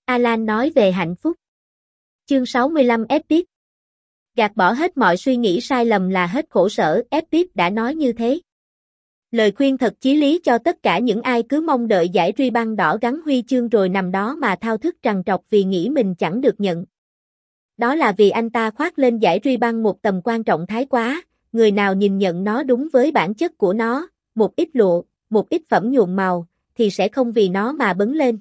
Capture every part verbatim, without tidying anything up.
Alan nói về hạnh phúc. Chương sáu mươi lăm Epic. Gạt bỏ hết mọi suy nghĩ sai lầm là hết khổ sở, Epic đã nói như thế. Lời khuyên thật chí lý cho tất cả những ai cứ mong đợi giải ruy băng đỏ gắn huy chương rồi nằm đó mà thao thức trằn trọc vì nghĩ mình chẳng được nhận. Đó là vì anh ta khoác lên giải ruy băng một tầm quan trọng thái quá, người nào nhìn nhận nó đúng với bản chất của nó, một ít lụa, một ít phẩm nhuộm màu, thì sẽ không vì nó mà bấn lên.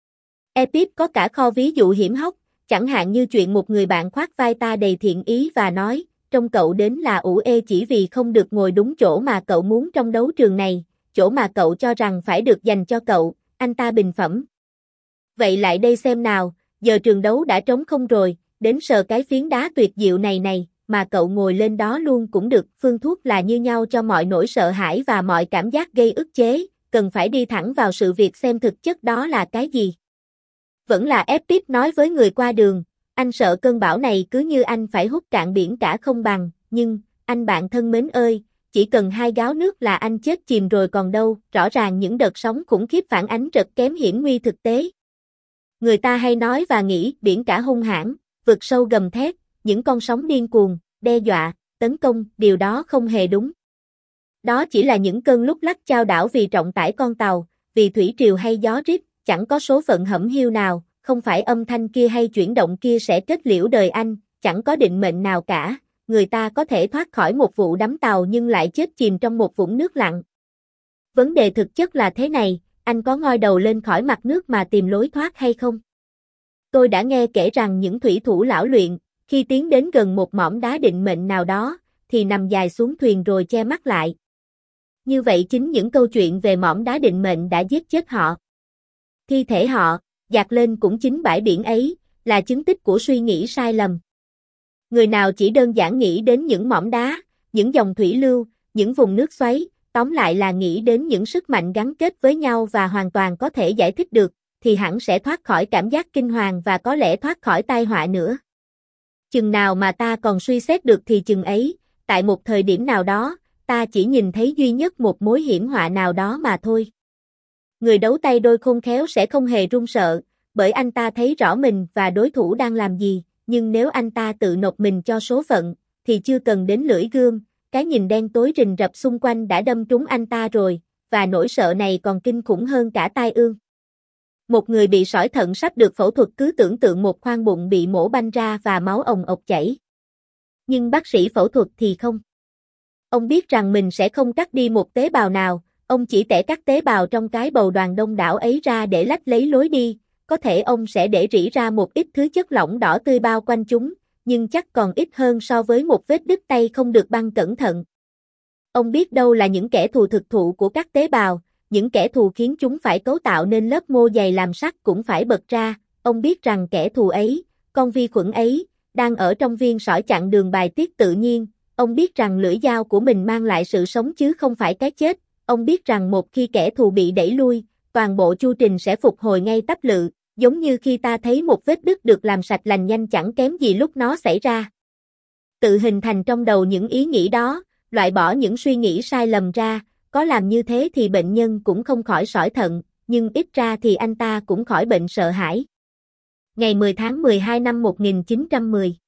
Epic có cả kho ví dụ hiểm hóc, chẳng hạn như chuyện một người bạn khoác vai ta đầy thiện ý và nói, trông cậu đến là ủ ê chỉ vì không được ngồi đúng chỗ mà cậu muốn trong đấu trường này, chỗ mà cậu cho rằng phải được dành cho cậu, anh ta bình phẩm. Vậy lại đây xem nào, giờ trường đấu đã trống không rồi, đến sờ cái phiến đá tuyệt diệu này này, mà cậu ngồi lên đó luôn cũng được, phương thuốc là như nhau cho mọi nỗi sợ hãi và mọi cảm giác gây ức chế, cần phải đi thẳng vào sự việc xem thực chất đó là cái gì. Vẫn là Epic nói với người qua đường, anh sợ cơn bão này cứ như anh phải hút cạn biển cả không bằng, nhưng, anh bạn thân mến ơi, chỉ cần hai gáo nước là anh chết chìm rồi còn đâu, rõ ràng những đợt sóng khủng khiếp phản ánh rất kém hiểm nguy thực tế. Người ta hay nói và nghĩ biển cả hung hãn, vực sâu gầm thét, những con sóng điên cuồng, đe dọa, tấn công, điều đó không hề đúng. Đó chỉ là những cơn lúc lắc chao đảo vì trọng tải con tàu, vì thủy triều hay gió rít, chẳng có số phận hẩm hiu nào, không phải âm thanh kia hay chuyển động kia sẽ kết liễu đời anh, chẳng có định mệnh nào cả, người ta có thể thoát khỏi một vụ đắm tàu nhưng lại chết chìm trong một vũng nước lặng. Vấn đề thực chất là thế này, anh có ngoi đầu lên khỏi mặt nước mà tìm lối thoát hay không? Tôi đã nghe kể rằng những thủy thủ lão luyện, khi tiến đến gần một mỏm đá định mệnh nào đó, thì nằm dài xuống thuyền rồi che mắt lại. Như vậy chính những câu chuyện về mỏm đá định mệnh đã giết chết họ. Thi thể họ, dạt lên cũng chính bãi biển ấy, là chứng tích của suy nghĩ sai lầm. Người nào chỉ đơn giản nghĩ đến những mỏm đá, những dòng thủy lưu, những vùng nước xoáy, tóm lại là nghĩ đến những sức mạnh gắn kết với nhau và hoàn toàn có thể giải thích được, thì hẳn sẽ thoát khỏi cảm giác kinh hoàng và có lẽ thoát khỏi tai họa nữa. Chừng nào mà ta còn suy xét được thì chừng ấy, tại một thời điểm nào đó, ta chỉ nhìn thấy duy nhất một mối hiểm họa nào đó mà thôi. Người đấu tay đôi khôn khéo sẽ không hề run sợ, bởi anh ta thấy rõ mình và đối thủ đang làm gì, nhưng nếu anh ta tự nộp mình cho số phận, thì chưa cần đến lưỡi gươm, cái nhìn đen tối rình rập xung quanh đã đâm trúng anh ta rồi, và nỗi sợ này còn kinh khủng hơn cả tai ương. Một người bị sỏi thận sắp được phẫu thuật cứ tưởng tượng một khoang bụng bị mổ banh ra và máu ồng ộc chảy. Nhưng bác sĩ phẫu thuật thì không. Ông biết rằng mình sẽ không cắt đi một tế bào nào, ông chỉ tẻ các tế bào trong cái bầu đoàn đông đảo ấy ra để lách lấy lối đi, có thể ông sẽ để rỉ ra một ít thứ chất lỏng đỏ tươi bao quanh chúng, nhưng chắc còn ít hơn so với một vết đứt tay không được băng cẩn thận. Ông biết đâu là những kẻ thù thực thụ của các tế bào, những kẻ thù khiến chúng phải cấu tạo nên lớp mô dày làm sắt cũng phải bật ra, ông biết rằng kẻ thù ấy, con vi khuẩn ấy, đang ở trong viên sỏi chặn đường bài tiết tự nhiên, ông biết rằng lưỡi dao của mình mang lại sự sống chứ không phải cái chết, ông biết rằng một khi kẻ thù bị đẩy lui, toàn bộ chu trình sẽ phục hồi ngay tắp lự, giống như khi ta thấy một vết đứt được làm sạch lành nhanh chẳng kém gì lúc nó xảy ra. Tự hình thành trong đầu những ý nghĩ đó, loại bỏ những suy nghĩ sai lầm ra, có làm như thế thì bệnh nhân cũng không khỏi sỏi thận, nhưng ít ra thì anh ta cũng khỏi bệnh sợ hãi. Ngày mười tháng mười hai năm một nghìn chín trăm mười